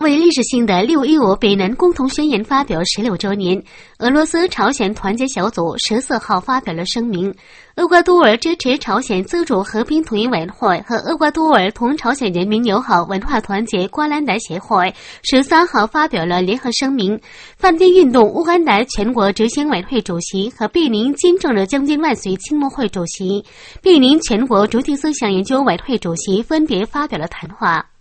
为历史性的6.15北南共同宣言发表16周年，俄罗斯朝鲜团结小组14号发表了声明。厄瓜多尔支持朝鲜自主和平统一委员会和厄瓜多尔同朝鲜人民友好文化团结瓜兰达协会13号发表了联合声明。反帝运动乌干达全国执行委员会主席和毗邻金正日将军万岁亲睦会主席、毗邻全国主体思想研究委员会主席分别发表了谈话。